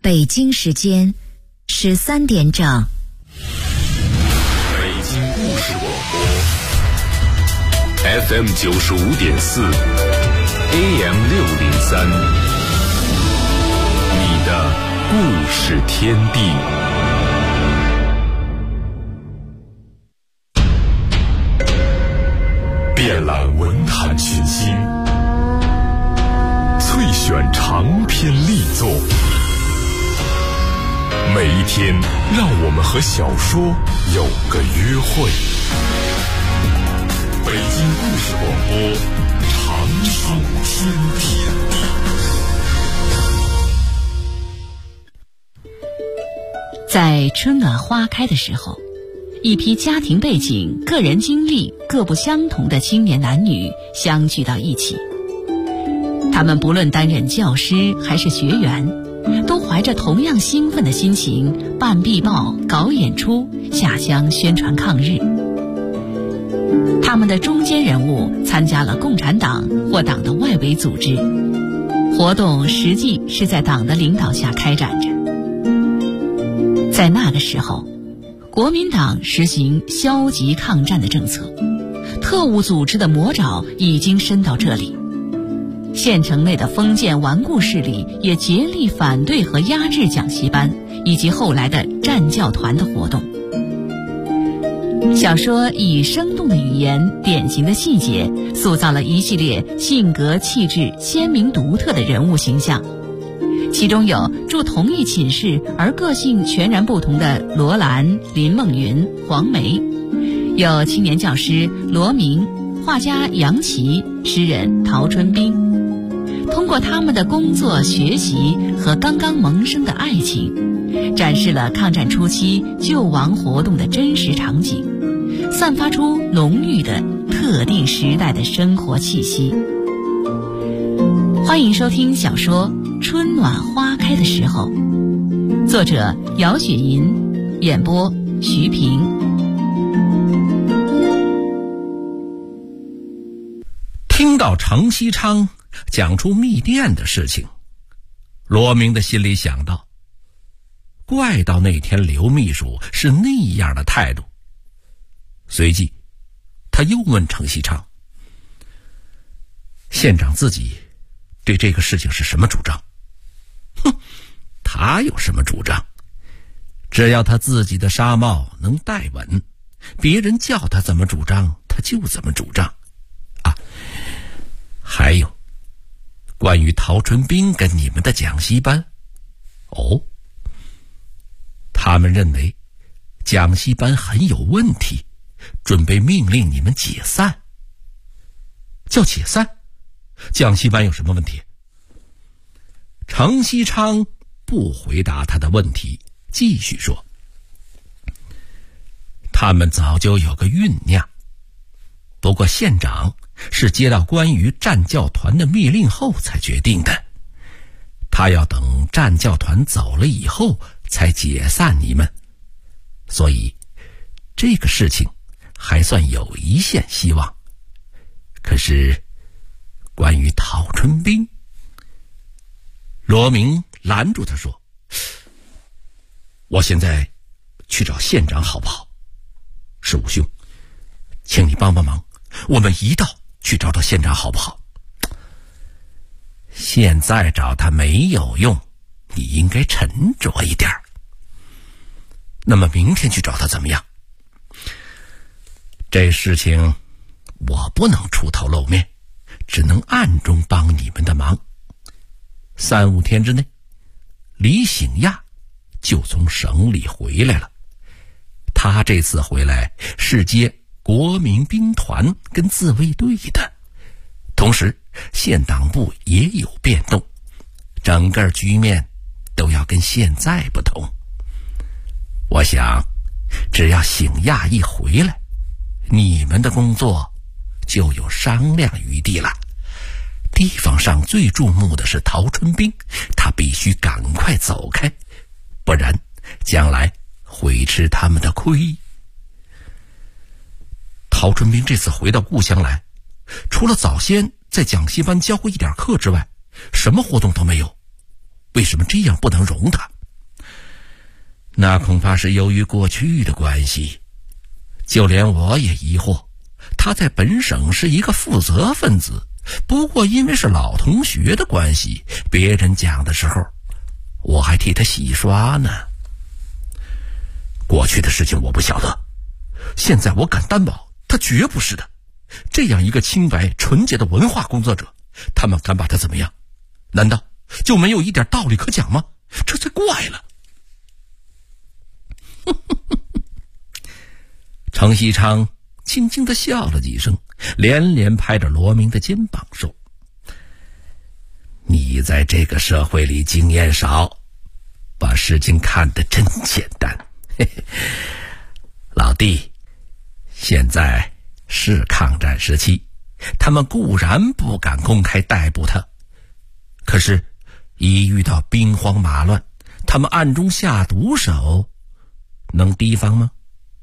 北京时间13点整。 北京故事广播 FM 95.4 AM 603，你的故事天地。遍览文坛群星，萃选长篇力作，每一天让我们和小说有个约会。北京故事广播，长寿天地。 在春暖花开的时候，一批家庭背景、个人经历各不相同的青年男女相聚到一起。他们不论担任教师还是学员，都怀着同样兴奋的心情办壁报、搞演出、下乡宣传抗日。他们的中坚人物参加了共产党或党的外围组织，活动实际是在党的领导下开展着。在那个时候，国民党实行消极抗战的政策，特务组织的魔爪已经伸到这里。县城内的封建顽固势力也竭力反对和压制讲习班以及后来的战教团的活动。小说以生动的语言、典型的细节，塑造了一系列性格气质鲜明独特的人物形象。其中有住同一寝室而个性全然不同的罗兰、林梦云、黄梅，有青年教师罗明、画家杨琦、诗人陶春冰。通过他们的工作、学习和刚刚萌生的爱情，展示了抗战初期救亡活动的真实场景，散发出浓郁的特定时代的生活气息。欢迎收听小说《春暖花开的时候》，作者姚雪银，演播徐平。 听到程锡昌讲出密电的事情，罗明的心里想到，怪到那天刘秘书是那样的态度。随即他又问程锡昌，县长自己对这个事情是什么主张？他有什么主张？只要他自己的纱帽能戴稳，别人叫他怎么主张他就怎么主张啊。还有关于陶春冰跟你们的讲习班，他们认为讲习班很有问题，准备命令你们解散。叫解散？讲习班有什么问题？程锡昌不回答他的问题，继续说，他们早就有个酝酿，不过县长是接到关于战教团的密令后才决定的，他要等战教团走了以后才解散你们，所以这个事情还算有一线希望。可是关于陶春冰，罗明拦住他说，我现在去找县长好不好？十五兄，请你帮帮忙，我们一道去找县长好不好？现在找他没有用，你应该沉着一点。那么明天去找他怎么样？这事情我不能出头露面，只能暗中帮你们的忙。3-5天之内，李醒亚就从省里回来了。他这次回来是接国民兵团跟自卫队的，同时县党部也有变动，整个局面都要跟现在不同。我想只要醒亚一回来，你们的工作就有商量余地了。地方上最注目的是陶春冰，他必须赶快走开，不然将来会吃他们的亏。陶春冰这次回到故乡来，除了早先在讲习班教过一点课之外，什么活动都没有。为什么这样不能容他？ 那恐怕是由于过去的关系，就连我也疑惑，他在本省是一个负责分子，不过因为是老同学的关系，别人讲的时候，我还替他洗刷呢。过去的事情我不晓得，现在我敢担保，他绝不是的。这样一个清白纯洁的文化工作者，他们敢把他怎么样？难道就没有一点道理可讲吗？这才怪了。程锡昌轻轻地笑了几声，连连拍着罗明的肩膀说：你在这个社会里经验少，把事情看得真简单。嘿嘿，老弟，现在是抗战时期，他们固然不敢公开逮捕他，可是一遇到兵荒马乱，他们暗中下毒手，能提防吗？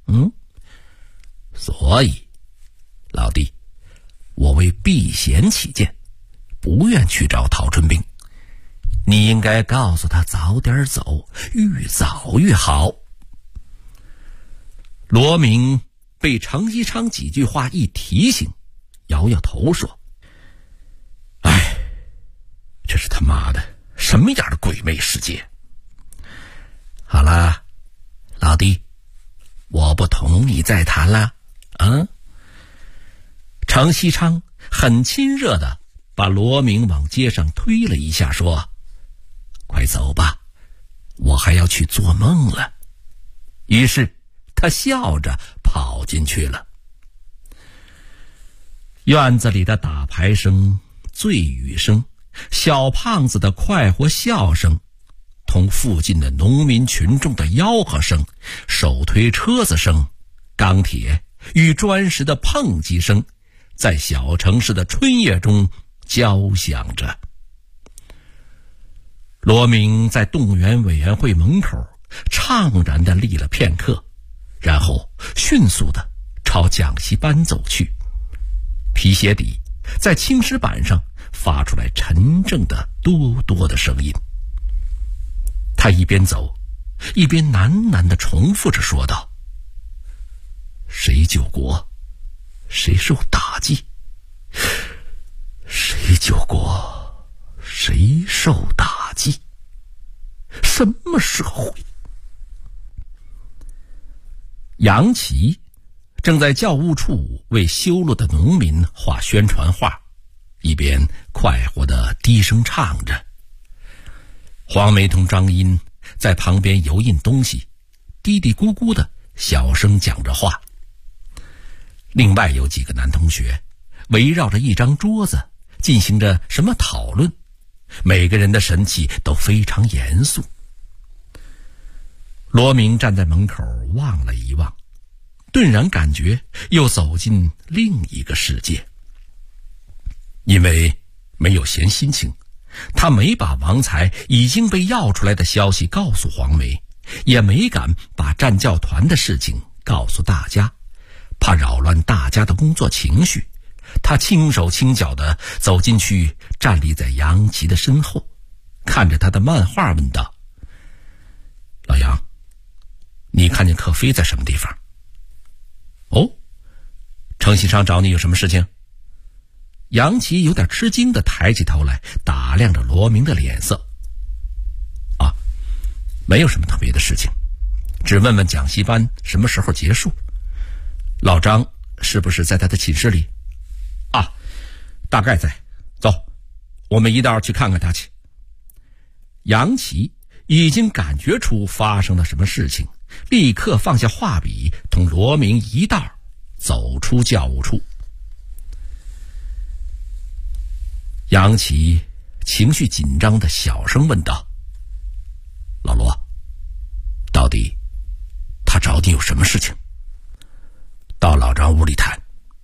所以老弟，我为避嫌起见，不愿去找陶春兵，你应该告诉他早点走，越早越好。罗明被程锡昌几句话一提醒，摇摇头说：哎，这是他妈的什么样的鬼魅世界？好了，老弟，我不同你再谈了。程锡昌很亲热地把罗明往街上推了一下，说：快走吧，我还要去做梦了。于是他笑着跑进去了。院子里的打牌声、醉语声、小胖子的快活笑声，同附近的农民群众的吆喝声、手推车子声、钢铁与砖石的碰击声，在小城市的春夜中交响着。罗明在动员委员会门口怅然地立了片刻，然后迅速地朝讲习班走去。皮鞋底在青石板上发出来沉重的哆哆的声音。他一边走一边喃喃地重复着说道：谁救国谁受打击，谁救国谁受打击，什么社会？杨琦正在教务处为修路的农民画宣传画，一边快活地低声唱着。黄梅同张英在旁边油印东西，嘀嘀咕咕的小声讲着话。另外有几个男同学围绕着一张桌子进行着什么讨论，每个人的神气都非常严肃。罗明站在门口望了一望，顿然感觉又走进另一个世界。因为没有闲心情，他没把王才已经被要出来的消息告诉黄梅，也没敢把战教团的事情告诉大家，怕扰乱大家的工作情绪。他轻手轻脚地走进去，站立在杨琦的身后，看着他的漫画问道：老杨，你看见可飞在什么地方？哦，程锡昌找你有什么事情？杨琦有点吃惊地抬起头来，打量着罗明的脸色。没有什么特别的事情，只问问讲习班什么时候结束。老张是不是在他的寝室里？大概在。走，我们一道去看看他去。杨琦已经感觉出发生了什么事情，立刻放下画笔，同罗明一道走出教务处。杨琦情绪紧张的小声问道：老罗，到底他找你有什么事情？到老张屋里谈。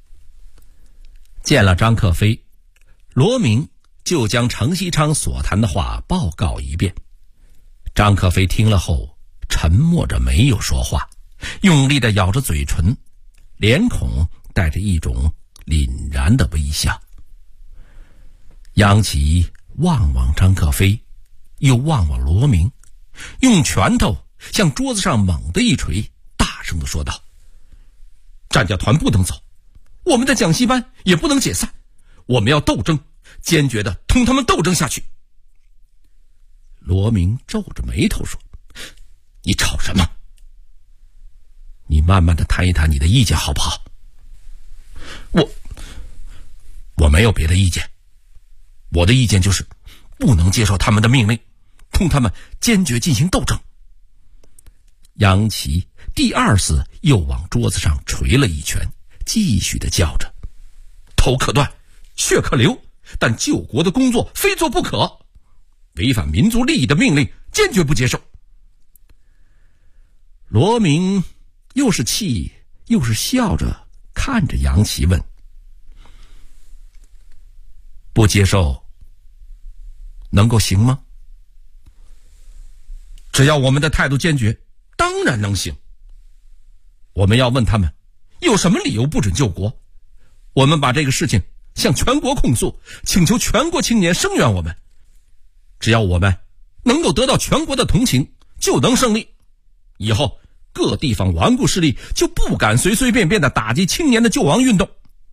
见了张克飞，罗明就将程锡昌所谈的话报告一遍。张克飞听了后沉默着没有说话，用力地咬着嘴唇，脸孔带着一种凛然的微笑。杨琦望望张克飞，又望望罗明，用拳头向桌子上猛地一锤，大声地说道：战教团不能走，我们的讲习班也不能解散，我们要斗争，坚决地同他们斗争下去。罗明皱着眉头说：你吵什么？你慢慢地谈一谈你的意见好不好？我没有别的意见，我的意见就是不能接受他们的命令，同他们坚决进行斗争。杨琪第二次又往桌子上捶了一拳，继续地叫着：头可断，血可流，但救国的工作非做不可，违反民族利益的命令坚决不接受。罗明又是气又是笑着看着杨琪问：不接受能够行吗？只要我们的态度坚决，当然能行。我们要问他们有什么理由不准救国，我们把这个事情向全国控诉，请求全国青年声援我们。只要我们能够得到全国的同情，就能胜利。以后各地方顽固势力就不敢随随便便地打击青年的救亡运动。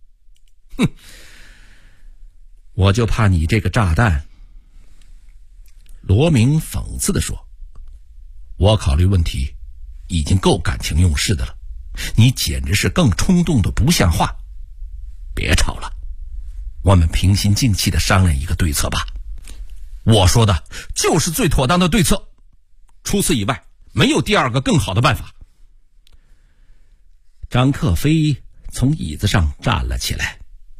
我就怕你这个炸弹。罗明讽刺地说：我考虑问题已经够感情用事的了，你简直是更冲动的不像话。别吵了，我们平心静气地商量一个对策吧。我说的就是最妥当的对策，除此以外没有第二个更好的办法。张克飞从椅子上站了起来：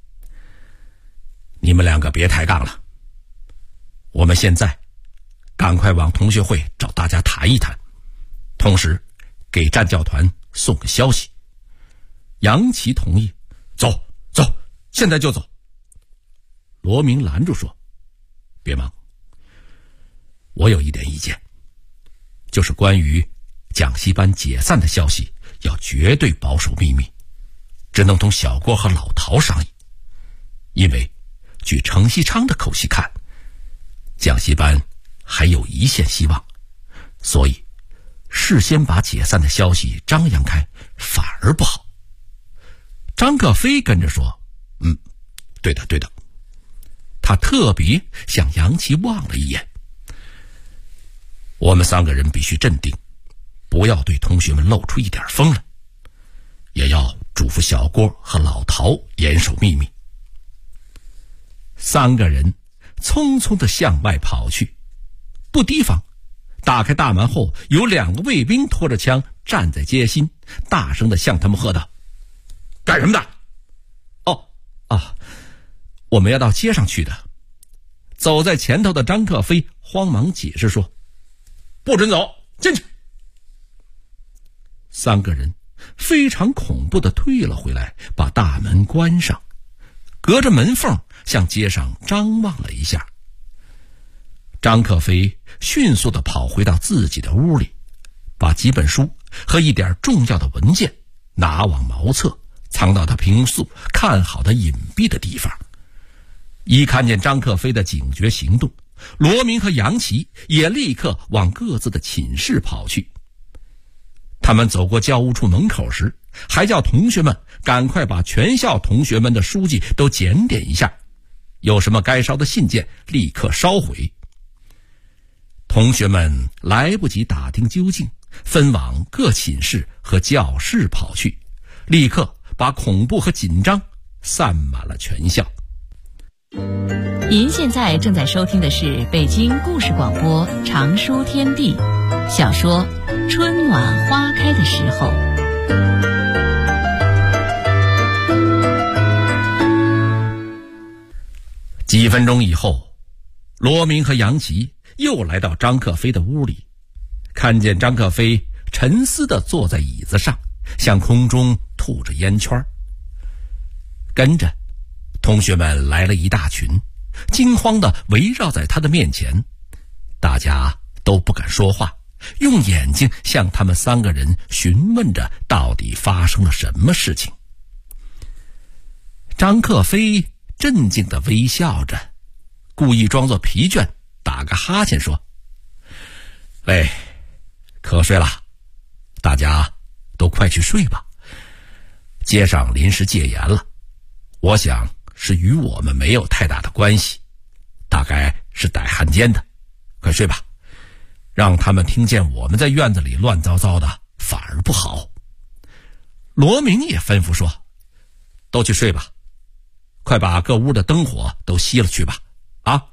你们两个别抬杠了，我们现在赶快往同学会找大家谈一谈，同时给战教团送个消息。杨琪同意：走，现在就走。罗明拦住说：别忙，我有一点意见，就是关于讲习班解散的消息要绝对保守秘密，只能同小郭和老陶商议。因为据程锡昌的口气看，讲习班还有一线希望，所以事先把解散的消息张扬开反而不好。张克飞跟着说：对的。他特别向杨琪望了一眼。我们三个人必须镇定，不要对同学们露出一点风来，也要嘱咐小郭和老陶严守秘密。三个人匆匆地向外跑去，不提防，打开大门后，有两个卫兵拖着枪站在街心，大声地向他们喝道：干什么的？我们要到街上去的。走在前头的张克飞慌忙解释说：不准走，进去。三个人非常恐怖地退了回来，把大门关上，隔着门缝向街上张望了一下。张克飞迅速地跑回到自己的屋里，把几本书和一点重要的文件拿往茅厕，藏到他平素看好的隐蔽的地方。一看见张克飞的警觉行动，罗明和杨琪也立刻往各自的寝室跑去。他们走过教务处门口时，还叫同学们赶快把全校同学们的书记都检点一下，有什么该烧的信件立刻烧毁。同学们来不及打听究竟，分往各寝室和教室跑去，立刻把恐怖和紧张散满了全校。 您现在正在收听的是北京故事广播长书天地小说《春暖花开的时候》。 几分钟以后，罗明和杨琪又来到张克飞的屋里，看见张克飞沉思地坐在椅子上，向空中吐着烟圈。跟着同学们来了一大群，惊慌地围绕在他的面前，大家都不敢说话，用眼睛向他们三个人询问着到底发生了什么事情。张克飞镇静地微笑着，故意装作疲倦，打个哈欠说：喂， 瞌睡了，大家都快去睡吧。街上临时戒严了，我想是与我们没有太大的关系，大概是逮汉奸的。快睡吧，让他们听见我们在院子里乱糟糟的，反而不好。罗明也吩咐说，都去睡吧，快把各屋的灯火都熄了去吧，啊！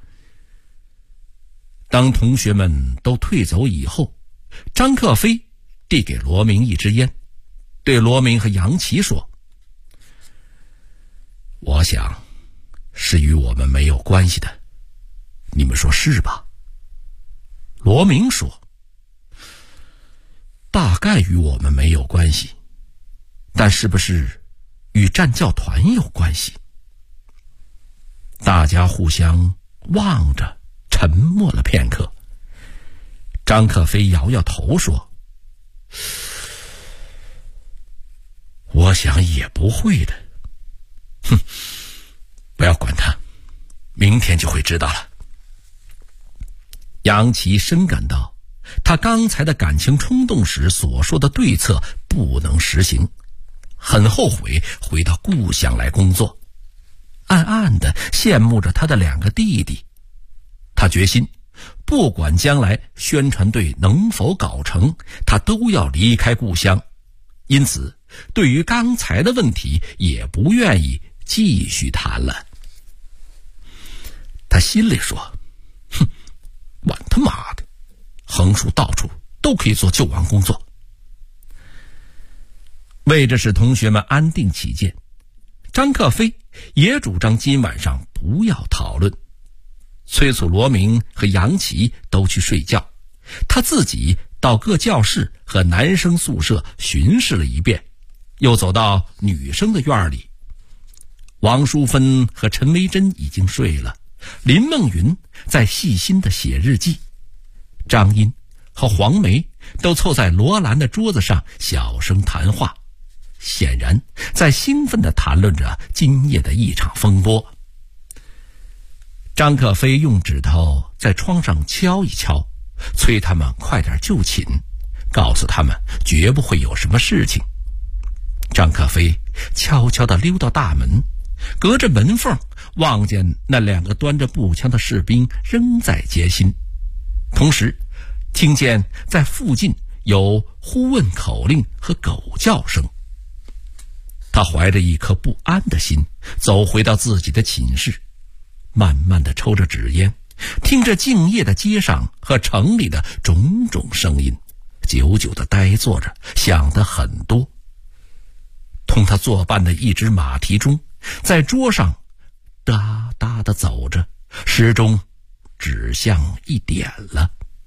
当同学们都退走以后，张克飞递给罗明一支烟，对罗明和杨琪说，我想是与我们没有关系的，你们说是吧？罗明说，大概与我们没有关系，但是不是与战教团有关系？大家互相望着，沉默了片刻。张克飞摇摇头说，我想也不会的。哼，不要管他，明天就会知道了。杨琪深感到他刚才的感情冲动时所说的对策不能实行，很后悔回到故乡来工作，暗暗地羡慕着他的2个弟弟。他决心不管将来宣传队能否搞成，他都要离开故乡，因此对于刚才的问题也不愿意继续谈了。他心里说，哼，管他妈的，横竖到处都可以做救亡工作。为着使同学们安定起见，张克飞也主张今晚上不要讨论，催促罗明和杨琪都去睡觉，他自己到各教室和男生宿舍巡视了一遍，又走到女生的院里。王淑芬和陈维珍已经睡了，林梦云在细心地写日记，张英和黄梅都凑在罗兰的桌子上小声谈话，显然在兴奋地谈论着今夜的一场风波。张克飞用指头在窗上敲一敲，催他们快点就寝，告诉他们绝不会有什么事情。张克飞悄悄地溜到大门，隔着门缝望见那2个端着步枪的士兵仍在接心，同时听见在附近有呼问口令和狗叫声。他怀着一颗不安的心走回到自己的寝室，慢慢地抽着纸烟，听着静夜的街上和城里的种种声音，久久地呆坐着，想得很多。同他作伴的一只马蹄钟在桌上哒哒地走着，时钟指向1点了。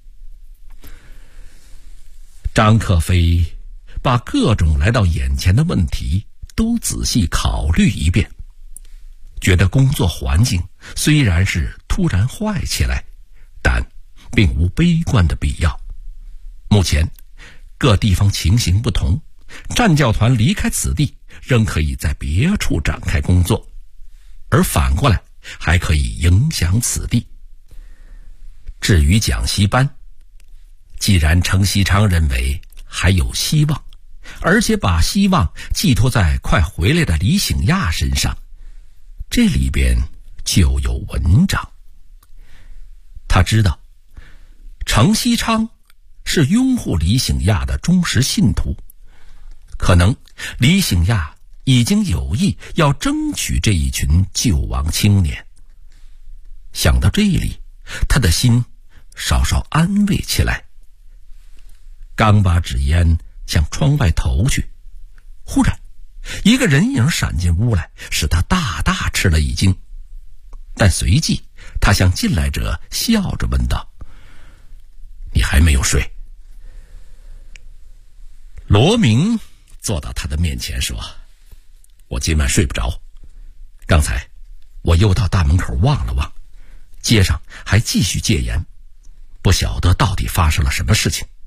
张克飞把各种来到眼前的问题都仔细考虑一遍，觉得工作环境虽然是突然坏起来，但并无悲观的必要。目前各地方情形不同，战教团离开此地仍可以在别处展开工作，而反过来还可以影响此地。至于讲习班，既然程锡昌认为还有希望，而且把希望寄托在快回来的李醒亚身上，这里边就有文章。他知道程锡昌是拥护李醒亚的忠实信徒，可能李醒亚已经有意要争取这一群救亡青年。想到这里，他的心稍稍安慰起来。刚把纸烟向窗外投去，忽然一个人影闪进屋来，使他大大吃了一惊。但随即他向进来者笑着问道：“你还没有睡？”罗明坐到他的面前说：“我今晚睡不着，刚才我又到大门口望了望，街上还继续戒严，不晓得到底发生了什么事情。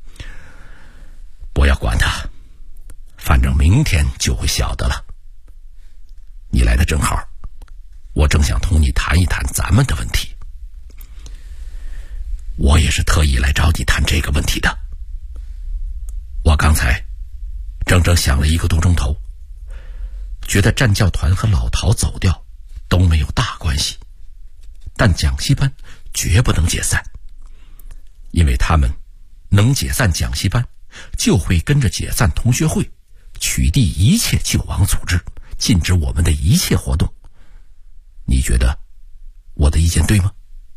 不要管他，反正明天就会晓得了。你来的正好，我正想同你谈一谈咱们的问题。我也是特意来找你谈这个问题的。 刚才整整想了1个多钟头，觉得战教团和老陶走掉都没有大关系，但讲习班绝不能解散，因为他们能解散讲习班，就会跟着解散同学会，取缔一切救亡组织，禁止我们的一切活动。你觉得我的意见对吗？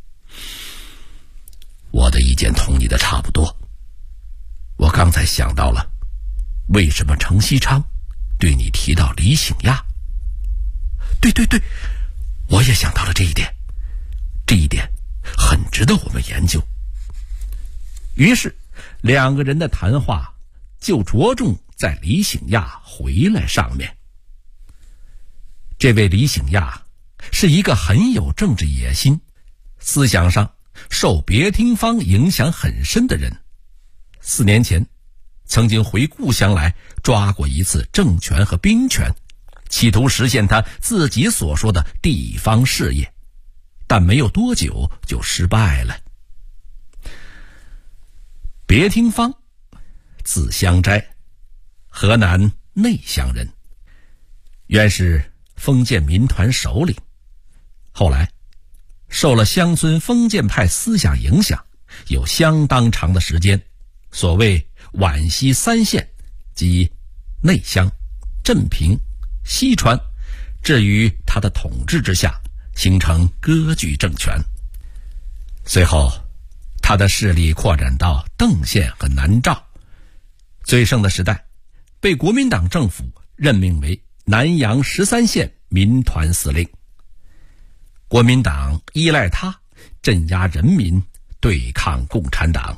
我的意见同你的差不多。我刚才想到了为什么程锡昌对你提到李醒亚。对，我也想到了这一点，这一点很值得我们研究。于是2个人的谈话就着重在李醒亚回来上面。这位李醒亚是一个很有政治野心，思想上受别廷芳影响很深的人。4年前曾经回故乡来抓过一次政权和兵权，企图实现他自己所说的地方事业，但没有多久就失败了。别廷芳字香斋，河南内乡人，原是封建民团首领，后来受了乡村封建派思想影响，有相当长的时间，所谓皖西3县即内乡、镇平、西川，置于他的统治之下，形成割据政权。随后他的势力扩展到邓县和南诏，最盛的时代被国民党政府任命为南阳13县民团司令。国民党依赖他镇压人民，对抗共产党。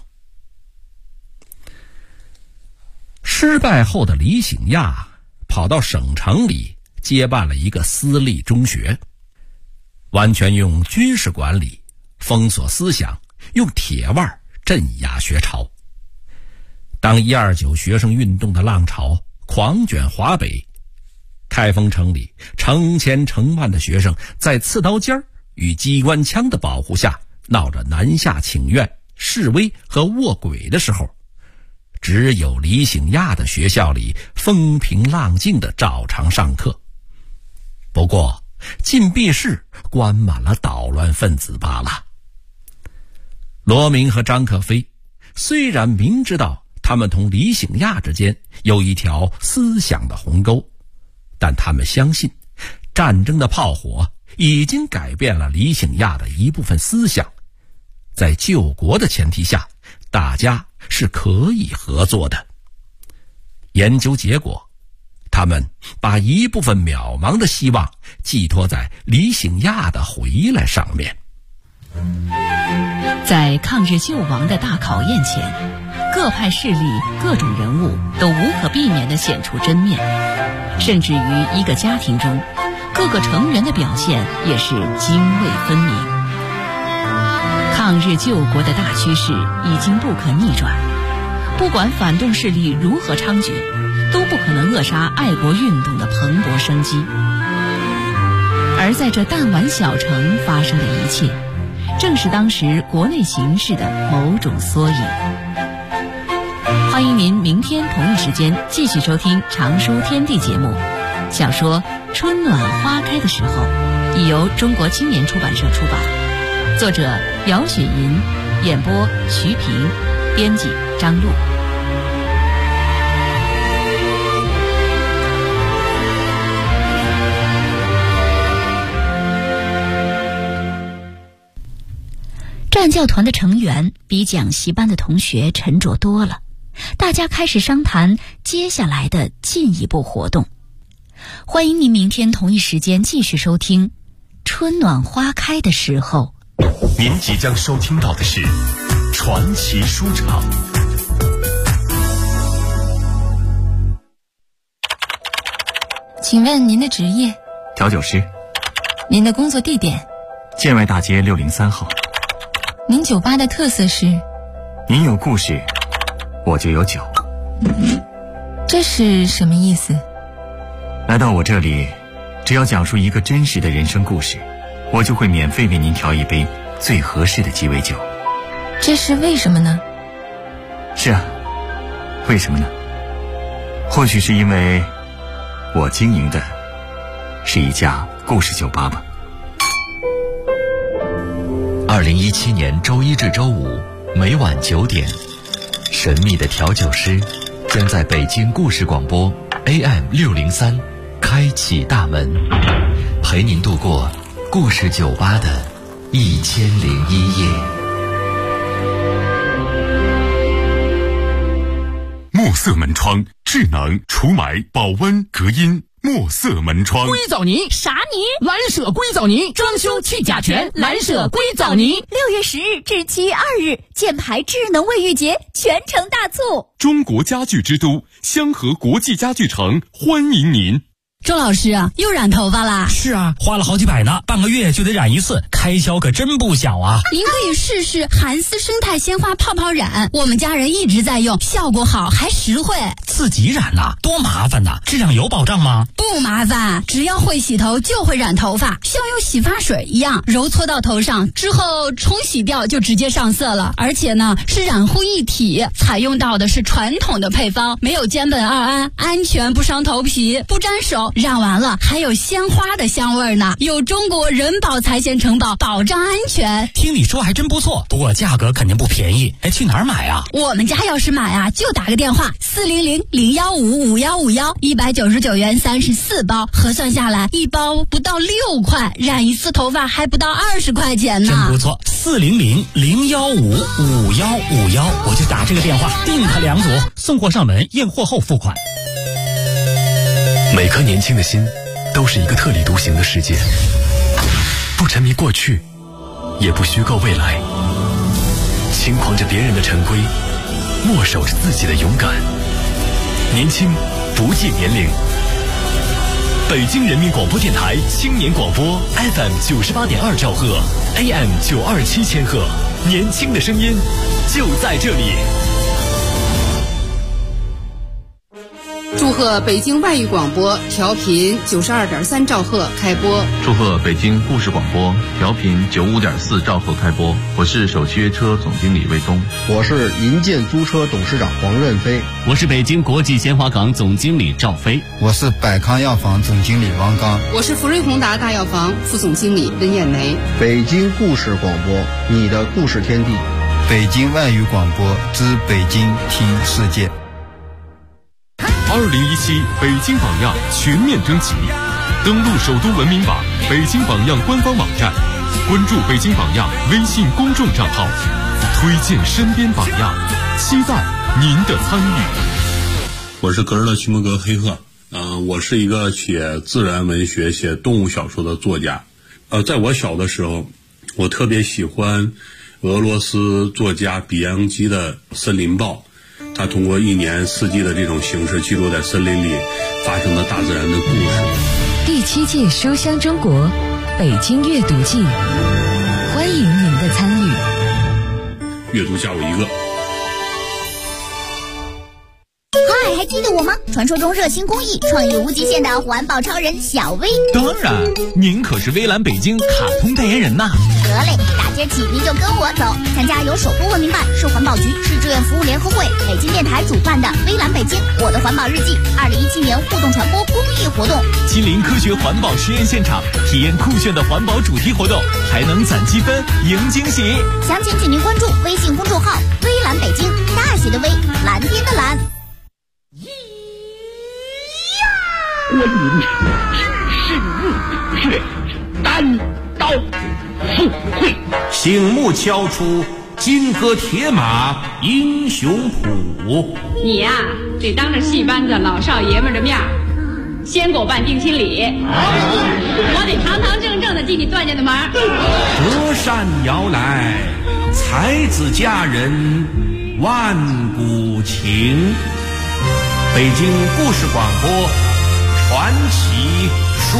失败后的李醒亚跑到省城里接办了一个私立中学，完全用军事管理封锁思想，用铁腕镇压学潮。当129学生运动的浪潮狂卷华北，开封城里成千成万的学生在刺刀尖与机关枪的保护下闹着南下请愿、示威和卧轨的时候，只有李醒亚的学校里风平浪静的照常上课。不过禁闭室关满了捣乱分子罢了。罗明和张可飞虽然明知道他们同李醒亚之间有一条思想的鸿沟，但他们相信战争的炮火已经改变了李醒亚的一部分思想，在救国的前提下，大家是可以合作的。研究结果，他们把一部分渺茫的希望寄托在李醒亚的回来上面。 在抗日救亡的大考验前，各派势力、各种人物都无可避免地显出真面，甚至于一个家庭中，各个成员的表现也是泾渭分明。抗日救国的大趋势已经不可逆转，不管反动势力如何猖獗，都不可能扼杀爱国运动的蓬勃生机。而在这弹丸小城发生的一切，正是当时国内形势的某种缩影。欢迎您明天同一时间继续收听《常书天地》节目。小说《春暖花开的时候》已由中国青年出版社出版，作者姚雪银，演播徐平，编辑张璐。 战教团的成员比讲习班的同学沉着多了，大家开始商谈接下来的进一步活动。欢迎您明天同一时间继续收听《春暖花开的时候》。 您即将收听到的是传奇书场。 请问您的职业？ 调酒师。 您的工作地点？ 建外大街603号。 您酒吧的特色是？ 您有故事，我就有酒。 这是什么意思？ 来到我这里，只要讲述一个真实的人生故事，我就会免费为您调一杯最合适的鸡尾酒。 这是为什么呢？ 是啊，为什么呢？ 或许是因为我经营的是一家故事酒吧吧。 2017年周一至周五每晚9点，神秘的调酒师将在北京故事广播 AM603开启大门，陪您度过故事酒吧的1001夜。 墨色门窗，智能除霾、保温、隔音。墨色门窗， 硅藻泥啥泥？ 蓝舍硅藻泥，装修去甲醛，蓝舍硅藻泥。 6月10日至7月2日，箭牌智能卫浴节全城大促！ 中国家具之都香河国际家具城欢迎您。 周老师啊，又染头发啦？ 是啊，花了好几百呢，半个月就得染一次，开销可真不小啊。 您可以试试韩丝生态鲜花泡泡染，我们家人一直在用，效果好还实惠。 自己染呐，多麻烦呐！质量有保障吗？ 不麻烦，只要会洗头就会染头发，像用洗发水一样，揉搓到头上之后冲洗掉就直接上色了。而且呢，是染护一体，采用到的是传统的配方，没有间苯二胺，安全不伤头皮，不沾手。染完了还有鲜花的香味呢，有中国人保财险承保，保障安全。 听你说还真不错，不过价格肯定不便宜。哎，去哪儿买啊？ 我们家要是买啊，就打个电话400-015-5151，199元34包，核算下来一包不到6块，染一次头发还不到20块钱呢。 真不错，400-015-5151，我就打这个电话，订它2组，送货上门，验货后付款。 每颗年轻的心都是一个特立独行的世界，不沉迷过去，也不虚构未来，轻狂着别人的陈规，默守着自己的勇敢。年轻不计年龄。北京人民广播电台青年广播 FM 98.2兆赫 AM 927千赫，年轻的声音就在这里。 祝贺北京外语广播调频92.3兆赫开播。 祝贺北京故事广播调频95.4兆赫开播。我是首汽约车总经理魏东。 我是银建租车董事长黄润飞。 我是北京国际鲜花港总经理赵飞。 我是百康药房总经理王刚。 我是福瑞宏达大药房副总经理温艳梅。 北京故事广播，你的故事天地。 北京外语广播之北京听世界。 2017北京榜样全面征集，登录首都文明网、北京榜样官方网站，关注北京榜样微信公众账号，推荐身边榜样，期待您的参与。 我是格日勒·屈蒙格黑赫，我是一个写自然文学、写动物小说的作家。在我小的时候，我特别喜欢俄罗斯作家比扬基的《森林报》。他通过1年4季的这种形式，记录在森林里发生的大自然的故事。 第7届书香中国北京阅读季，欢迎您的参与。 阅读加我一个。 嗨，还记得我吗？传说中热心公益、创意无极限的环保超人小薇。 当然，您可是微蓝北京卡通代言人呐。 得嘞，大街起您就跟我走，参加由首都文明办、市环保局、市志愿服务联合会、北京电台主办的微蓝北京我的环保日记2017年互动传播公益活动， 亲临科学环保实验现场，体验酷炫的环保主题活动，还能攒积分赢惊喜。 详情请您关注微信公众号微蓝北京，大写的微，蓝天的蓝。 我引知识日，单刀赴会， 醒目敲出金戈铁马英雄谱。 你呀，得当着戏班子老少爷们的面先给我办定亲礼，我得堂堂正正的替你断下的门。 隔山遥来，才子佳人万古情。北京故事广播传奇书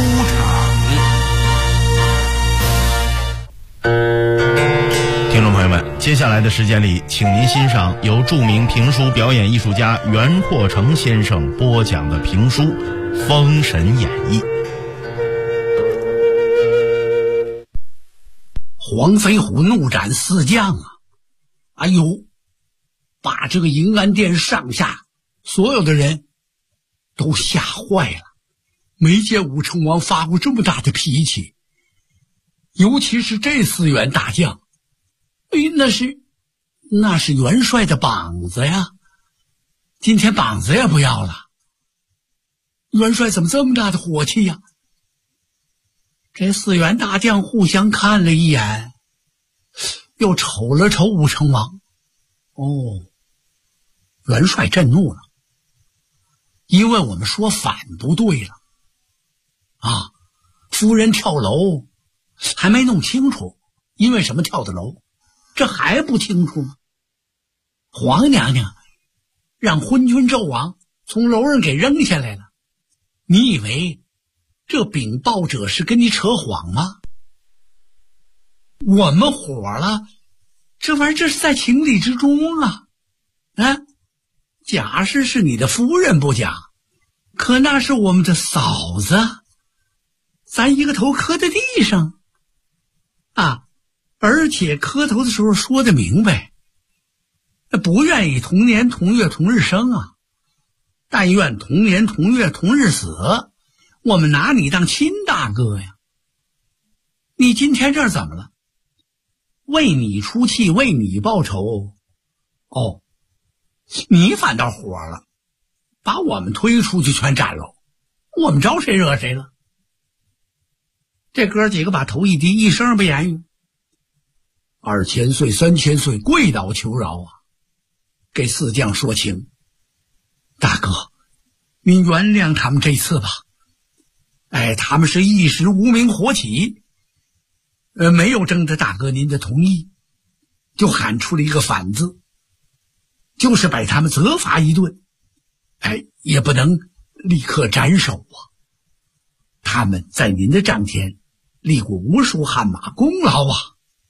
场。 听众朋友们，接下来的时间里，请您欣赏由著名评书表演艺术家袁阔成先生播讲的评书《封神演义》。 黄飞虎怒斩4将啊！哎呦，把这个银安殿上下所有的人都吓坏了，没见武成王发过这么大的脾气，尤其是这4员大将，那是元帅的膀子呀，今天膀子也不要了，元帅怎么这么大的火气呀？这4员大将互相看了一眼，又瞅了瞅武成王。元帅震怒了，因为我们说反不对了啊！夫人跳楼还没弄清楚，因为什么跳的楼，这还不清楚吗？皇娘娘让昏君纣王从楼上给扔下来了，你以为这禀报者是跟你扯谎吗？我们火了，这玩意儿这是在情理之中啊！贾氏是你的夫人不假，可那是我们的嫂子，咱一个头磕在地上啊！而且磕头的时候说得明白，不愿意同年同月同日生啊，但愿同年同月同日死，我们拿你当亲大哥呀！你今天这儿怎么了？为你出气，为你报仇，你反倒火了，把我们推出去全斩了，我们招谁惹谁了？这哥几个把头一低，一声不言语。2000岁3000岁跪倒求饶啊，给4将说情，大哥您原谅他们这次吧，他们是一时无名火起，没有征得大哥您的同意，就喊出了一个反字，就是把他们责罚一顿，也不能立刻斩首啊！他们在您的帐前立过无数汗马功劳啊！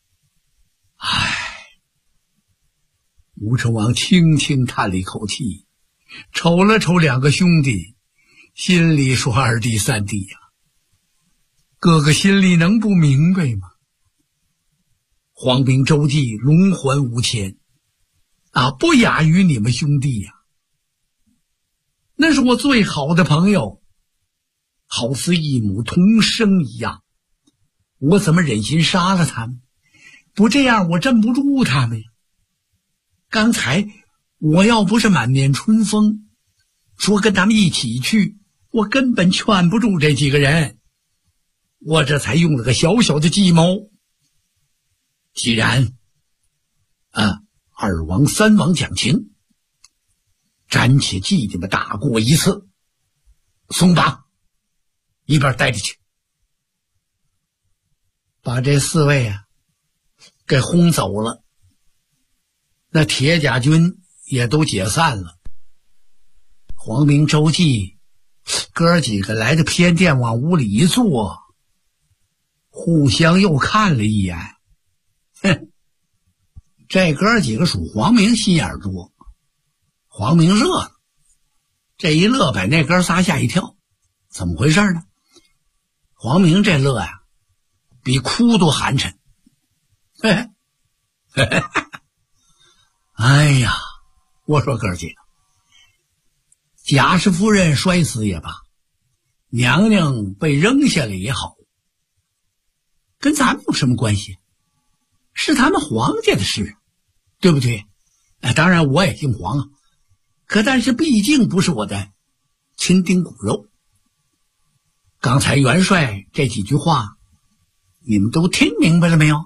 吴成王轻轻叹了一口气，瞅了瞅2个兄弟，心里说：“2弟3弟呀，哥哥心里能不明白吗？黄兵周记龙环5000不亚于你们兄弟呀，那是我最好的朋友，好似一母同生一样，我怎么忍心杀了他们？不这样我镇不住他们呀！刚才我要不是满面春风，说跟他们一起去，我根本劝不住这几个人，我这才用了个小小的计谋。既然2王3王讲情，暂且替你们打过一次，松绑一边带着去，把这4位给轰走了。那铁甲军也都解散了。黄明周记哥几个来的偏殿，往屋里一坐，互相又看了一眼。这哥几个属黄明心眼多，黄明乐了，这一乐把那哥仨吓一跳，怎么回事呢？黄明这乐呀，比哭都寒碜。哎呀，我说哥几个，贾氏夫人摔死也罢，娘娘被扔下来也好，跟咱们有什么关系？是他们皇家的事，对不对？当然我也姓黄啊，但是毕竟不是我的亲丁骨肉。刚才元帅这几句话，你们都听明白了没有？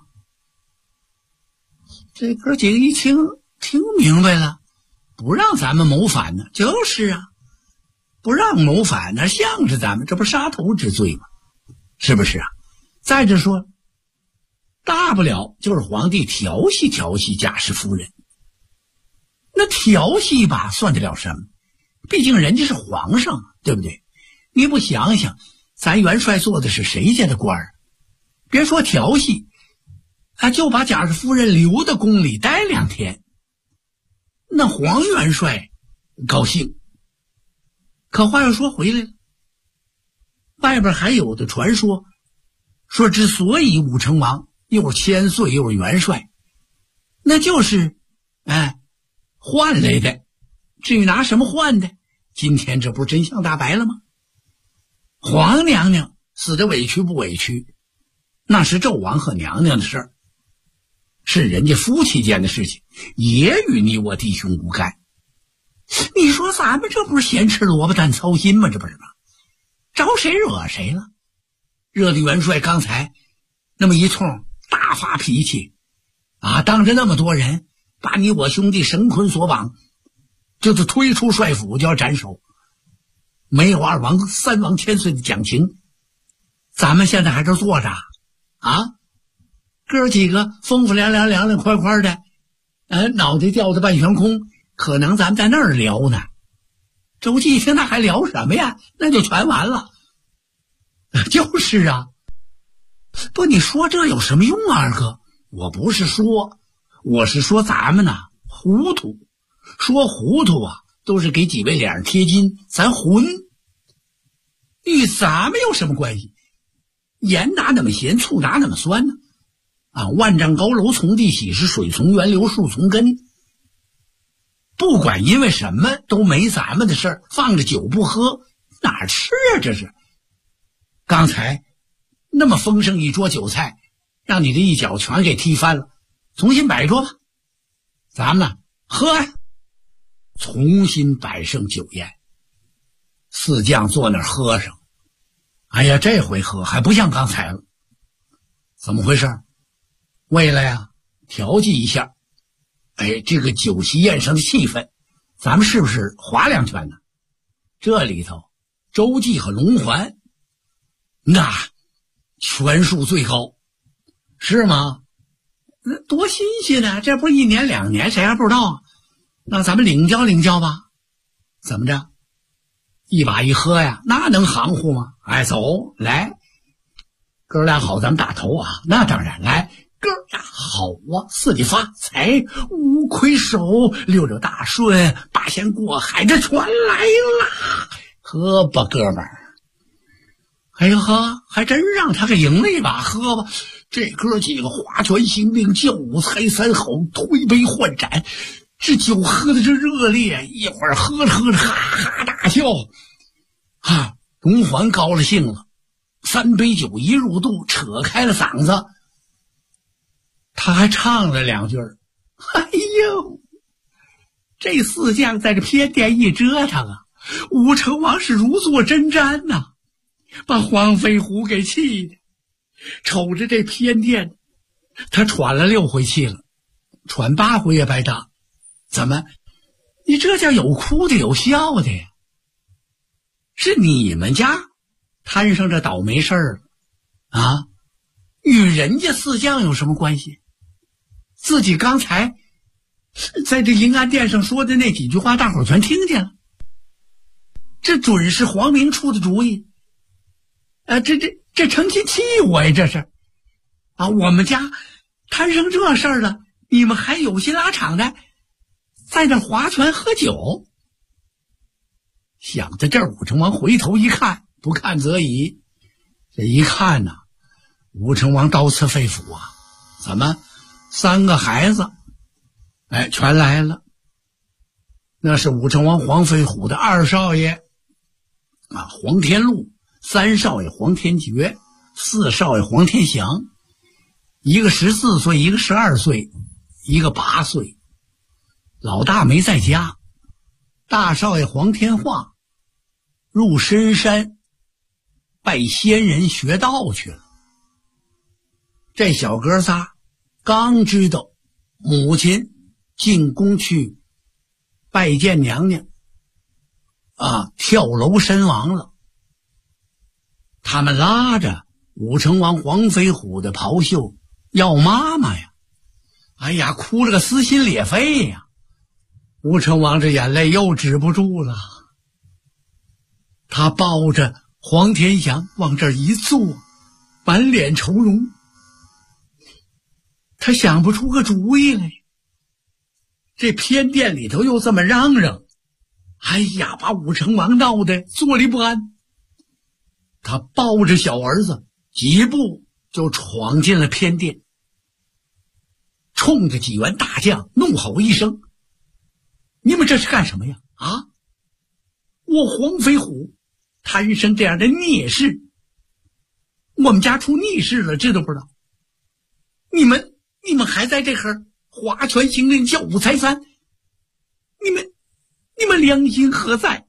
这哥几个一听明白了，不让咱们谋反呢，就是啊，不让谋反那向着咱们，这不杀头之罪吗？是不是啊？再者说，大不了就是皇帝调戏贾氏夫人，那调戏吧算得了什么？毕竟人家是皇上，对不对？你不想想，咱元帅做的是谁家的官儿？别说调戏，就把贾氏夫人留到宫里待2天，那黄元帅高兴。可话又说回来了，外边还有的传说，说之所以武成王又是千岁又是元帅，那就是换来的。至于拿什么换的， 今天这不是真相大白了吗？皇娘娘死的委屈不委屈，那是纣王和娘娘的事儿，是人家夫妻间的事情，也与你我弟兄无干。你说咱们这不是咸吃萝卜淡操心吗？这不是吗？招谁惹谁了？惹得元帅刚才那么一通大发脾气啊，当着那么多人把你我兄弟绳捆索绑，就是推出帅府就要斩首。没有2王3王千岁的讲情，咱们现在还这坐着啊？哥几个风风凉凉凉凉快快的，脑袋掉在半悬空，可能咱们在那儿聊呢。周记一听那还聊什么呀？那就全完了。就是啊，不，你说这有什么用啊，二哥？我不是说，我是说咱们呐糊涂，说糊涂啊，都是给几位脸上贴金，咱混，与咱们有什么关系？盐哪那么咸，醋哪那么酸呢？啊，万丈高楼从地起，是水从源流，树从根。不管因为什么都没咱们的事儿，放着酒不喝，哪吃啊？这是。刚才那么丰盛一桌酒菜，让你这一脚全给踢翻了，重新摆桌吧。咱们呢，喝呀，重新摆上酒宴。四将坐那儿喝上，哎呀，这回喝还不像刚才了。怎么回事？为了呀调剂一下，这个酒席宴上的气氛，咱们是不是划2拳呢？这里头周记和龙环那拳数最高，是吗？那多新鲜呢！这不是1年2年，谁还不知道？那咱们领教领教吧。怎么着？一把一喝呀，那能含糊吗？走来，哥俩好，咱们打头啊！那当然，来，哥俩好啊，四季发财，五魁首，六六大顺，八仙过海，这全来了。喝吧，哥们儿。喝，还真让他给赢了一把，喝吧。这哥几个划拳行令，叫五猜三吼，推杯换盏，这酒喝的这热烈，一会儿喝着喝着哈哈大笑。龙环高了兴了，3杯酒一入肚，扯开了嗓子，他还唱了2句。哎呦，这四将在这偏殿一折腾啊，武成王是如坐针毡呐，把黄飞虎给气的，瞅着这偏殿，他喘了6回气了，喘8回也白搭。怎么，你这叫有哭的有笑的呀？是你们家摊上这倒霉事儿了啊？与人家四将有什么关系？自己刚才在这银安殿上说的那几句话，大伙儿全听见了。这准是黄明出的主意。这成心气我呀，这是啊！我们家摊上这事儿了，你们还有心拉场的，在那划拳喝酒。想到这儿，武成王回头一看，不看则已。这一看呢，武成王刀刺肺腑啊！怎么3个孩子，全来了。那是武成王黄飞虎的2少爷啊，黄天禄；3少爷黄天觉；4少爷黄天祥。一个14岁，一个12岁，一个8岁。老大没在家，大少爷黄天化入深山拜仙人学道去了。这小哥仨刚知道母亲进宫去拜见娘娘啊，跳楼身亡了，他们拉着武成王黄飞虎的袍袖要妈妈呀！哎呀，哭了个撕心裂肺呀！武成王这眼泪又止不住了，他抱着黄天祥往这儿一坐，满脸愁容。他想不出个主意来，这偏殿里头又这么嚷嚷，哎呀，把武成王闹得坐立不安。他抱着小儿子几步就闯进了偏殿，冲着几员大将怒吼一声：你们这是干什么呀？啊！ 我黄飞虎摊生这样的孽事，我们家出逆事了，知道不知道？你们还在这儿划拳行令叫武才翻，你们良心何在？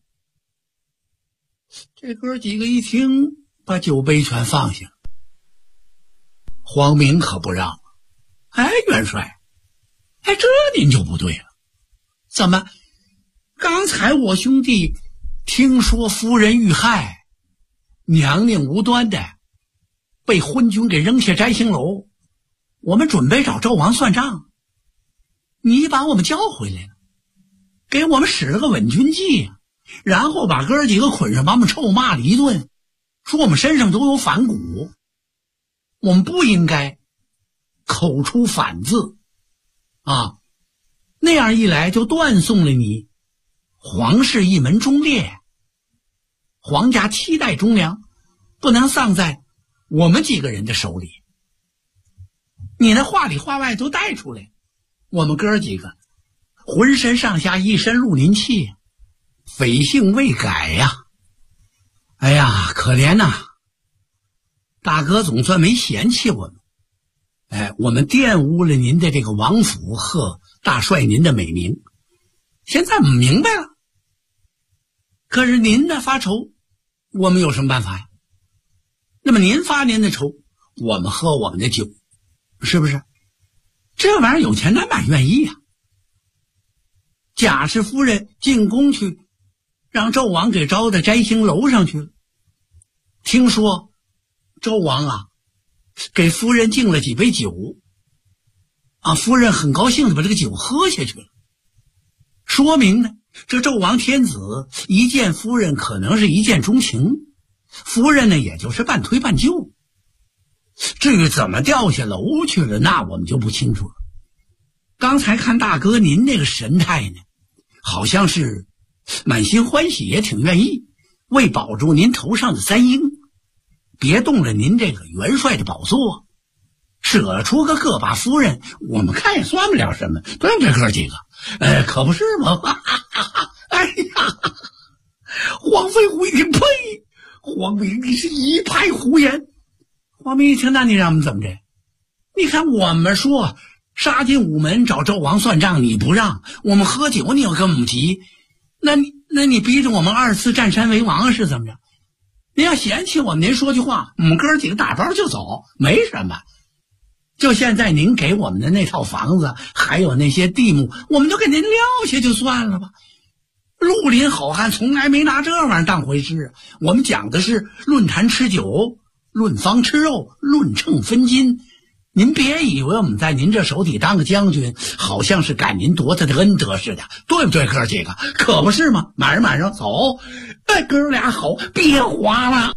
这哥几个一听，把酒杯全放下了。黄明可不让了。哎，元帅，哎，这您就不对了。怎么？刚才我兄弟听说夫人遇害，娘娘无端的被昏君给扔下摘星楼，我们准备找纣王算账，你把我们叫回来了，给我们使了个稳军计，然后把哥几个捆上，把我们臭骂了一顿，说我们身上都有反骨，我们不应该口出反字啊，那样一来就断送了你皇室一门忠烈，皇家7代忠良不能丧在我们几个人的手里。你那话里话外都带出来，我们哥几个浑身上下一身绿林气，匪性未改呀。哎呀，可怜呐，大哥总算没嫌弃我们。哎，我们玷污了您的这个王府和大帅您的美名，现在我们明白了。可是您的发愁，我们有什么办法呀？那么您发您的愁，我们喝我们的酒，是不是？这玩意儿有钱难买愿意啊。贾氏夫人进宫去，让纣王给招到摘星楼上去了。听说纣王啊给夫人敬了几杯酒啊，夫人很高兴的把这个酒喝下去了。说明呢，这纣王天子一见夫人可能是一见钟情，夫人呢也就是半推半就。至于怎么掉下楼去了，那我们就不清楚了。刚才看大哥您那个神态呢，好像是满心欢喜，也挺愿意为保住您头上的3英，别动了您这个元帅的宝座，舍出个个把夫人，我们看也算不了什么，对不对哥几个？可不是吗？哎呀，黄飞虎一听，呸！黄明你是一派胡言。黄明一听，那你让我们怎么着？你看我们说杀进午门找纣王算账，你不让我们喝酒，你又跟我们急，那你逼着我们2次占山为王是怎么着？您要嫌弃我们，您说句话，我们哥几个打包就走，没什么。就现在您给我们的那套房子，还有那些地目，我们就给您撂下就算了吧。绿林好汉从来没拿这玩意儿当回事，我们讲的是论坛吃酒，论方吃肉，论秤分金。您别以为我们在您这手底当个将军，好像是赶您夺他的恩德似的，对不对哥几个？可不是吗？马上走。哎，哥俩好，别划了。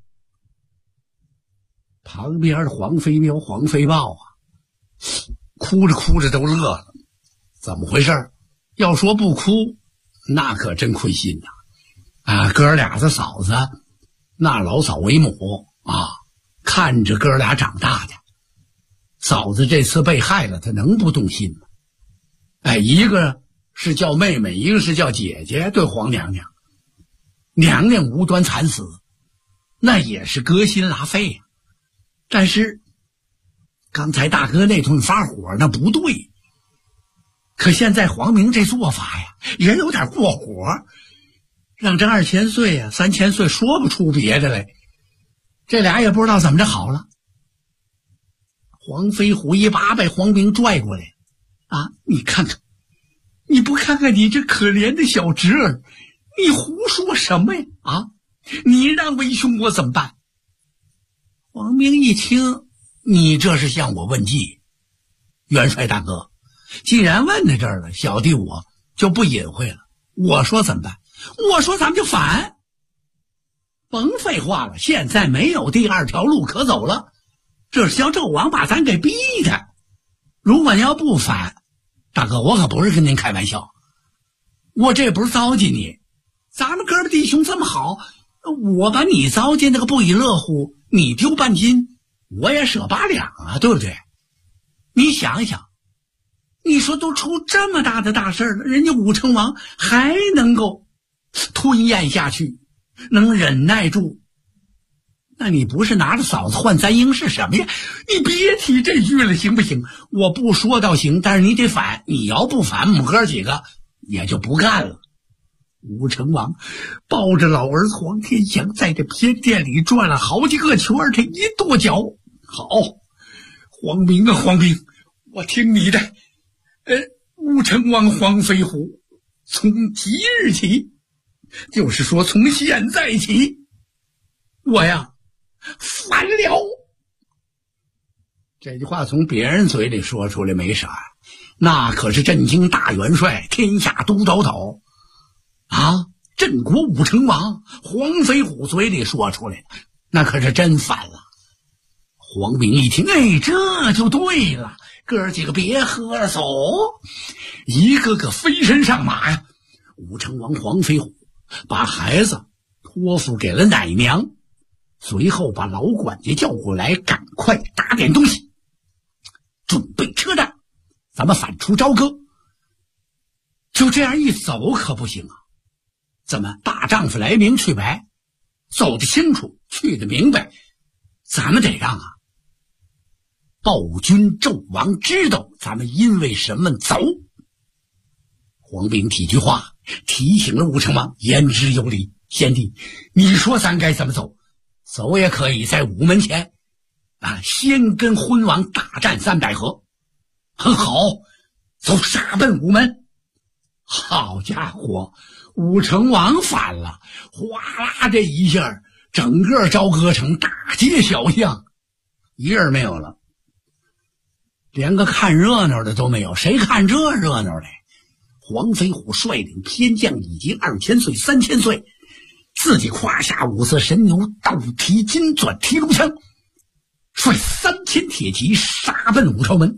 旁边的黄飞彪、黄飞豹啊，哭着都乐了。怎么回事？要说不哭，那可真亏心呐！哥俩的嫂子，那老嫂为母啊，看着哥俩长大的。嫂子这次被害了，她能不动心吗？哎，一个是叫妹妹，一个是叫姐姐，对皇娘娘，娘娘无端惨死，那也是割心拉肺呀。但是刚才大哥那顿发火那不对，可现在黄明这做法呀，也有点过火，让这2000岁呀、3000岁说不出别的来，这俩也不知道怎么着好了。黄飞虎一把把黄明拽过来啊！你看看，你不看看你这可怜的小侄儿，你胡说什么呀？啊！你让为兄我怎么办？黄明一听，你这是向我问计，元帅大哥，既然问到这儿了，小弟我就不隐晦了。我说怎么办？我说咱们就反，甭废话了，现在没有第2条路可走了。这是叫纣王把咱给逼的，如果你要不反，大哥我可不是跟您开玩笑，我这不是糟践你，咱们哥们弟兄这么好，我把你糟践那个不亦乐乎，你丢半斤我也舍8两啊，对不对？你想一想，你说都出这么大的大事了，人家武成王还能够吞咽下去，能忍耐住。那你不是拿着嫂子换簪缨是什么呀？你别提这句了，行不行？我不说倒行，但是你得反，你要不反，我们哥几个也就不干了。武成王抱着老儿子黄天祥在这偏殿里转了好几个圈，他一跺脚，好，黄兵啊黄兵，我听你的。武成王黄飞虎，从即日起，就是说从现在起，我呀反了。这句话从别人嘴里说出来没啥，那可是震惊大元帅、天下都导头啊！镇国武成王黄飞虎嘴里说出来的，那可是真反了。黄兵一听，哎，这就对了，哥儿几个别喝了，走，一个个飞身上马呀！武成王黄飞虎把孩子托付给了奶娘，随后把老管家叫过来，赶快打点东西，准备车站，咱们反出朝歌。就这样一走可不行啊！怎么大丈夫来明去白，走得清楚，去得明白，咱们得让暴君纣王知道咱们因为什么走。黄兵几句话提醒了武成王，言之有理。贤弟，你说咱该怎么走？走也可以在午门前先跟昏王大战300合。很好，走，杀奔午门。好家伙，武成王反了，哗啦这一下，整个朝歌城大街小巷一人没有了，连个看热闹的都没有。谁看这热闹的？黄飞虎率领偏将以及2000岁、3000岁，自己胯下5色神牛，倒提金钻提龙枪，率3000铁骑杀奔武朝门。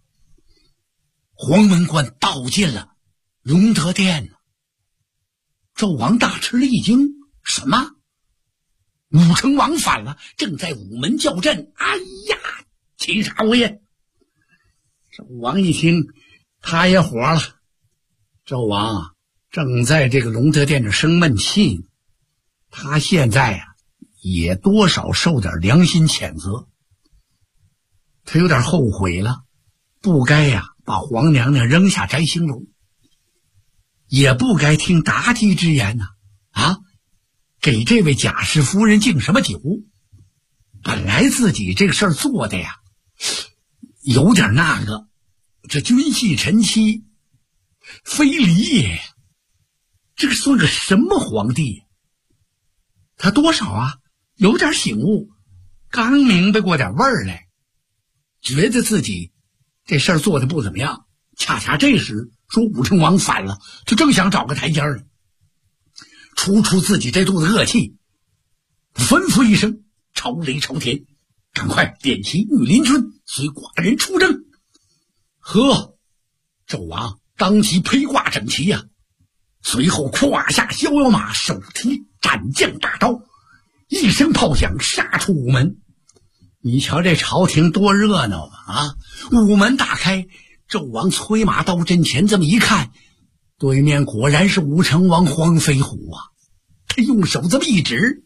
黄门关到进了隆德殿了。纣王大吃了一惊，什么？武成王反了，正在午门叫阵。哎呀，七杀无厌！纣王一听，他也火了。纣王正在这个隆德殿这生闷气呢，他现在也多少受点良心谴责，他有点后悔了，不该把皇娘娘扔下摘星楼，也不该听妲己之言给这位贾氏夫人敬什么酒。本来自己这个事儿做的有点那个，这君系臣妻非礼也，这个算个什么皇帝？他多少有点醒悟，刚明白过点味儿来，觉得自己这事儿做的不怎么样。恰恰这时说武成王反了，他正想找个台阶呢，出自己这肚子恶气，吩咐一声，朝雷朝天，赶快点齐御林军，随寡人出征。呵，纣王当即披挂整齐随后胯下逍遥马，手提斩将大刀，一声炮响，杀出午门。你瞧这朝廷多热闹午门大开，纣王催马到阵前，这么一看，对面果然是武成王黄飞虎他用手这么一指，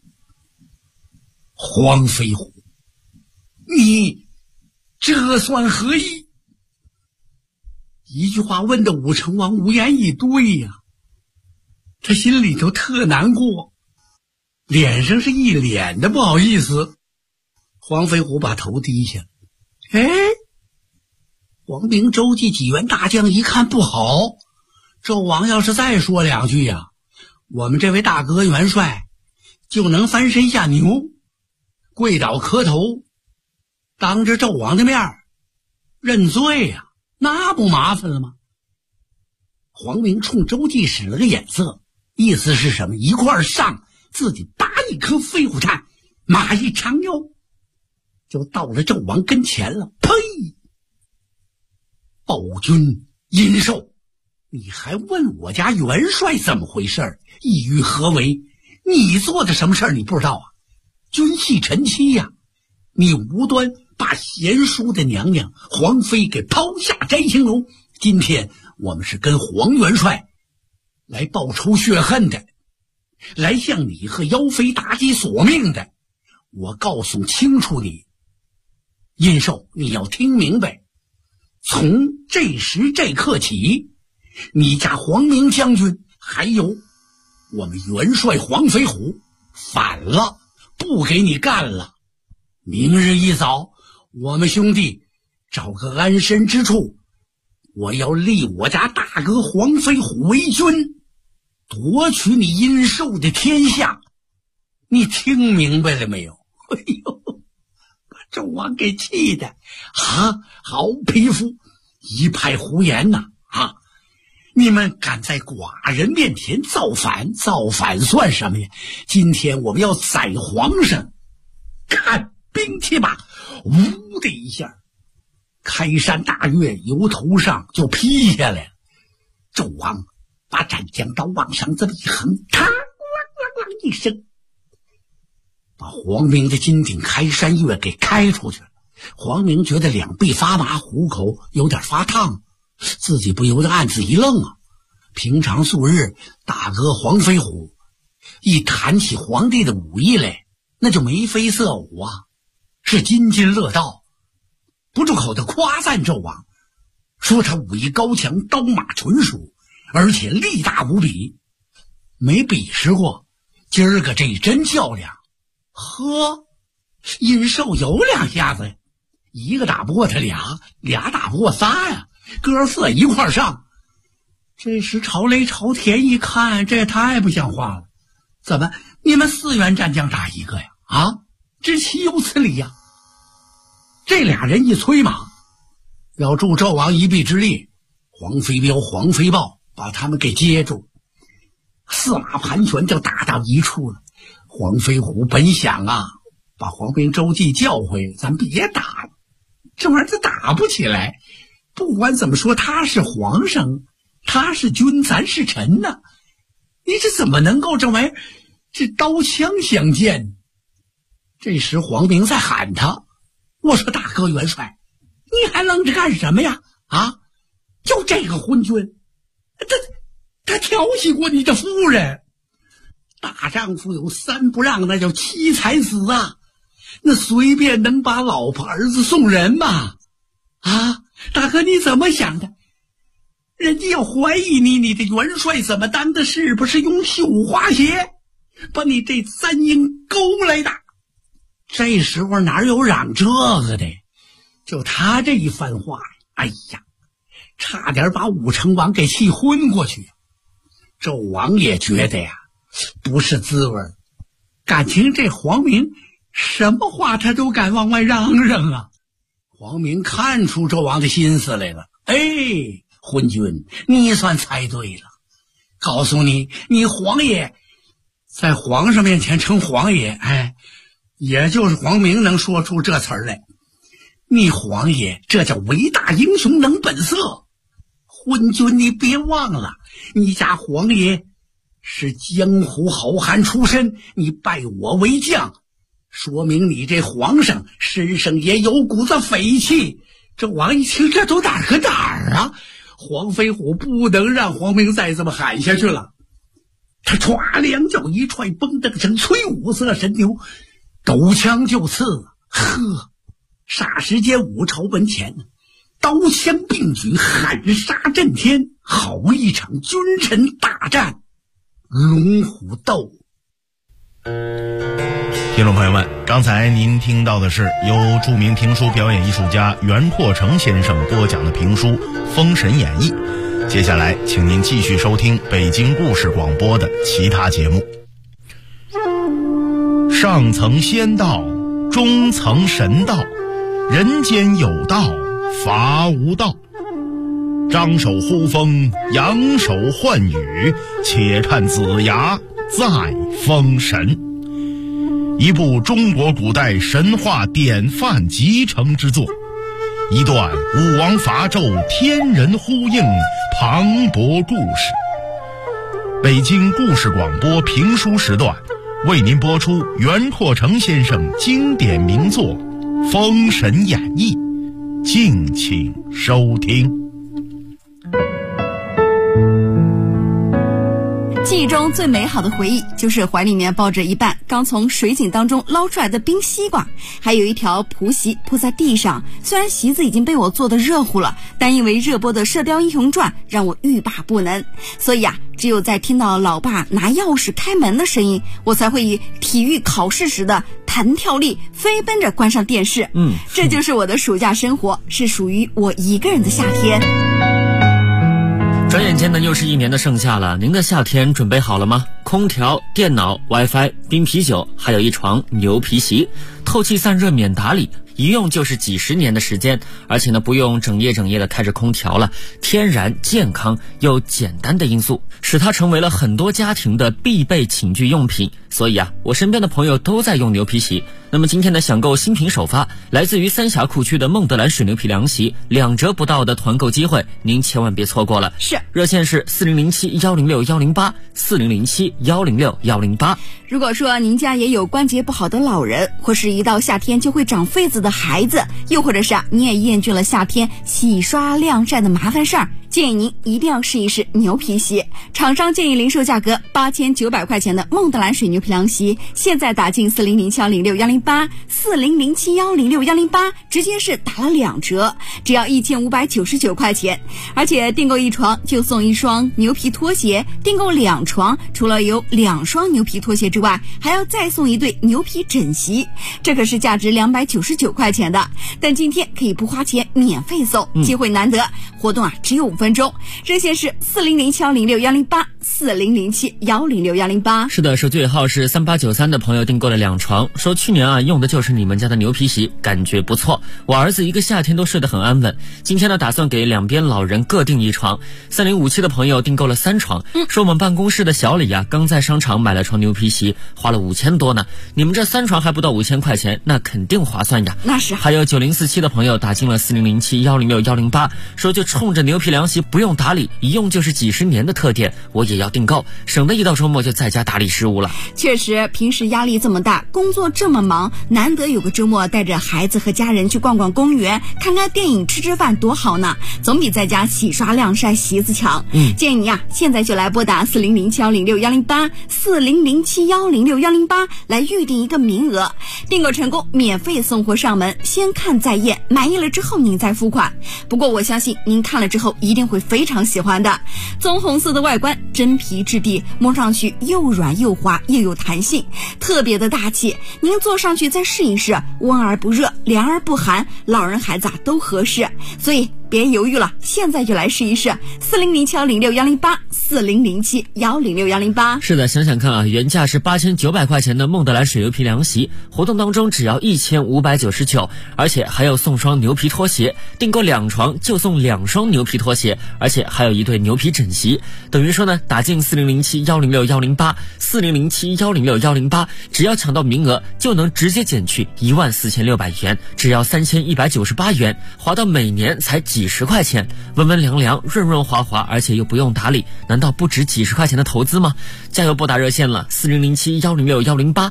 黄飞虎，你这算何意？一句话问的武成王无言以对他心里头特难过，脸上是一脸的不好意思。黄飞虎把头低下，黄兵、周济几员大将一看不好，纣王要是再说两句我们这位大哥元帅就能翻身下牛，跪倒磕头，当着纣王的面认罪那不麻烦了吗？黄明冲周济使了个眼色，意思是什么？一块上，自己拔一颗飞虎叉，马一长腰，就到了纣王跟前了。呸！暴君阴兽，你还问我家元帅怎么回事？意欲何为？你做的什么事儿你不知道君系臣妻你无端把贤淑的娘娘皇妃给抛下摘星楼。今天我们是跟黄元帅来报仇雪恨的， 来向你和妖妃妲己索命的。我告诉清楚你，殷寿，你要听明白，从这时这刻起，你家黄明将军还有我们元帅黄飞虎反了，不给你干了。明日一早，我们兄弟找个安身之处，我要立我家大哥黄飞虎为君，夺取你殷寿的天下。你听明白了没有？哎呦，把纣王给气的啊！好匹夫，一派胡言呐！你们敢在寡人面前造反，造反算什么呀？今天我们要宰皇上，看兵器吧！呜的一下，开山大岳由头上就劈下来了。纣王把斩将刀往上这么一横，咔，咣咣咣一声，把黄明的金顶开山岳给开出去了。黄明觉得两臂发麻，虎口有点发烫，自己不由得暗自一愣啊！平常素日，大哥黄飞虎一谈起皇帝的武艺来，那就眉飞色舞啊，是津津乐道，不住口的夸赞纣王，说他武艺高强，刀马纯熟，而且力大无比，没比试过。今儿个这一真较量，呵，殷寿有两下子，一个打不过他俩打不过仨呀，哥仨一块上。这时朝雷朝田一看，这也太不像话了，怎么你们4员战将打一个呀？这岂有此理呀！这俩人一催马，要助纣王一臂之力，黄飞彪、黄飞豹把他们给接住，4马盘旋就打到一处了。黄飞虎本想把黄明、周济叫回，咱别打了，这玩意儿他打不起来。不管怎么说，他是皇上，他是君，咱是臣呐，你这怎么能够这玩意儿这刀枪相见？这时黄明在喊他，我说大哥元帅，你还愣着干什么呀？就这个昏君，他调戏过你的夫人。大丈夫有3不让，那叫妻才子啊，那随便能把老婆儿子送人吗？大哥你怎么想的？人家要怀疑你的元帅怎么当的？是不是用绣花鞋把你这3英勾来的？这时候哪有嚷这个的？就他这一番话，哎呀，差点把武成王给气昏过去。纣王也觉得呀，不是滋味，感情这黄明什么话他都敢往外嚷嚷啊。黄明看出纣王的心思来了，昏君，你算猜对了。告诉你，你皇爷在皇上面前称皇爷，也就是黄明能说出这词儿来。你皇爷这叫伟大英雄能本色。昏君，你别忘了，你家皇爷是江湖好汉出身，你拜我为将，说明你这皇上身上也有股子匪气。这王一听，这都哪儿和哪儿啊？黄飞虎不能让黄明再这么喊下去了，他歘两脚一踹，蹦蹬成催五色神牛，抖枪就刺。霎时间5朝门前，刀枪并举，喊杀震天，好一场君臣大战，龙虎斗。 听众朋友们，刚才您听到的是由著名评书表演艺术家袁阔成先生播讲的评书《封神演义》。接下来请您继续收听北京故事广播的其他节目。上层仙道，中层神道，人间有道，法无道。张手呼风，扬手唤雨，且看子牙再封神。一部中国古代神话典范集成之作，一段武王伐纣天人呼应磅礴故事。北京故事广播评书时段为您播出袁阔成先生经典名作《封神演义》，敬请收听。 记忆中最美好的回忆就是怀里面抱着一半刚从水井当中捞出来的冰西瓜，还有一条蒲席铺在地上。虽然席子已经被我做得热乎了，但因为热播的《射雕英雄传》让我欲罢不能，所以只有在听到老爸拿钥匙开门的声音，我才会以体育考试时的弹跳力飞奔着关上电视。这就是我的暑假生活，是属于我一个人的夏天。 转眼间呢，又是一年的盛夏了。您的夏天准备好了吗？空调、电脑、WiFi、冰啤酒，还有一床牛皮席，透气散热免打理，一用就是几十年的时间。而且呢，不用整夜的开着空调了，天然、健康又简单的因素，使它成为了很多家庭的必备寝具用品。所以我身边的朋友都在用牛皮席。那么今天呢，享购新品首发，来自于三峡库区的孟德兰水牛皮凉席，2折不到的团购机会，您千万别错过了。 是， 热线是4007-106-108，4007-106-108。 如果说您家也有关节不好的老人，或是一到夏天就会长痱子的孩子，又或者是你也厌倦了夏天洗刷晾晒的麻烦事儿，建议您一定要试一试牛皮席。厂商建议零售价格8900块钱的孟德兰水牛皮凉席，现在打进4007-106-108，4007-106-108，直接是打了2折，只要1599块钱。而且订购1床就送1双牛皮拖鞋，订购2床除了有2双牛皮拖鞋之外，还要再送1对牛皮枕席，这可是价值299块钱的。但今天可以不花钱免费送，机会难得，活动只有5分钟。热线是4007-106-108，4007-106-108。 是的，手机尾号是3893的朋友订购了2床，说去年用的就是你们家的牛皮席，感觉不错，我儿子一个夏天都睡得很安稳。今天呢，打算给两边老人各订1床。3057的朋友订购了3床，说我们办公室的小李刚在商场买了床牛皮席，花了5000多呢。你们这3床还不到5000块钱，那肯定划算呀。 那是。 还有9047的朋友打进了4007-106-108，说就冲着牛皮凉席不用打理，一用就是几十年的特点，我也要订购，省得一到周末就在家打理事务了。 确实，平时压力这么大，工作这么忙，难得有个周末带着孩子和家人去逛逛公园，看看电影，吃吃饭，多好呢，总比在家洗刷晾晒席子强。建议你现在就来拨打4007-106-108， 4007-106-108来预定一个名额，订购成功免费送货上门，先看再验，满意了之后您再付款。不过我相信您看了之后一定会非常喜欢的。棕红色的外观，真皮质地，摸上去又软又滑又有弹性，特别的大气。您坐上去再试一试，温而不热，凉而不寒，老人孩子都合适。所以别犹豫了，现在就来试一试。4007-106-108， 4007-106-108。 是的，想想看原价是8900块钱的孟德兰水牛皮凉席，活动当中只要1599，而且还有送双牛皮拖鞋，订购2床就送2双牛皮拖鞋，而且还有1对牛皮枕席。等于说呢，打进4007-106-108， 4007-106-108，只要抢到名额就能直接减去14600元，只要3198元，划到每年才几十块钱，温温凉凉，润润滑滑，而且又不用打理，难道不值几十块钱的投资吗？加油拨打热线了，4007-106-108，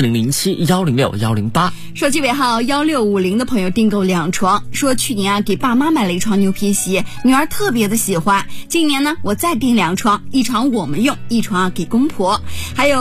4007-106-108。 手机尾号1650的朋友订购2床，说去年给爸妈买了1床牛皮席，女儿特别的喜欢。今年呢，我再订2床，1床我们用，1床给公婆。还有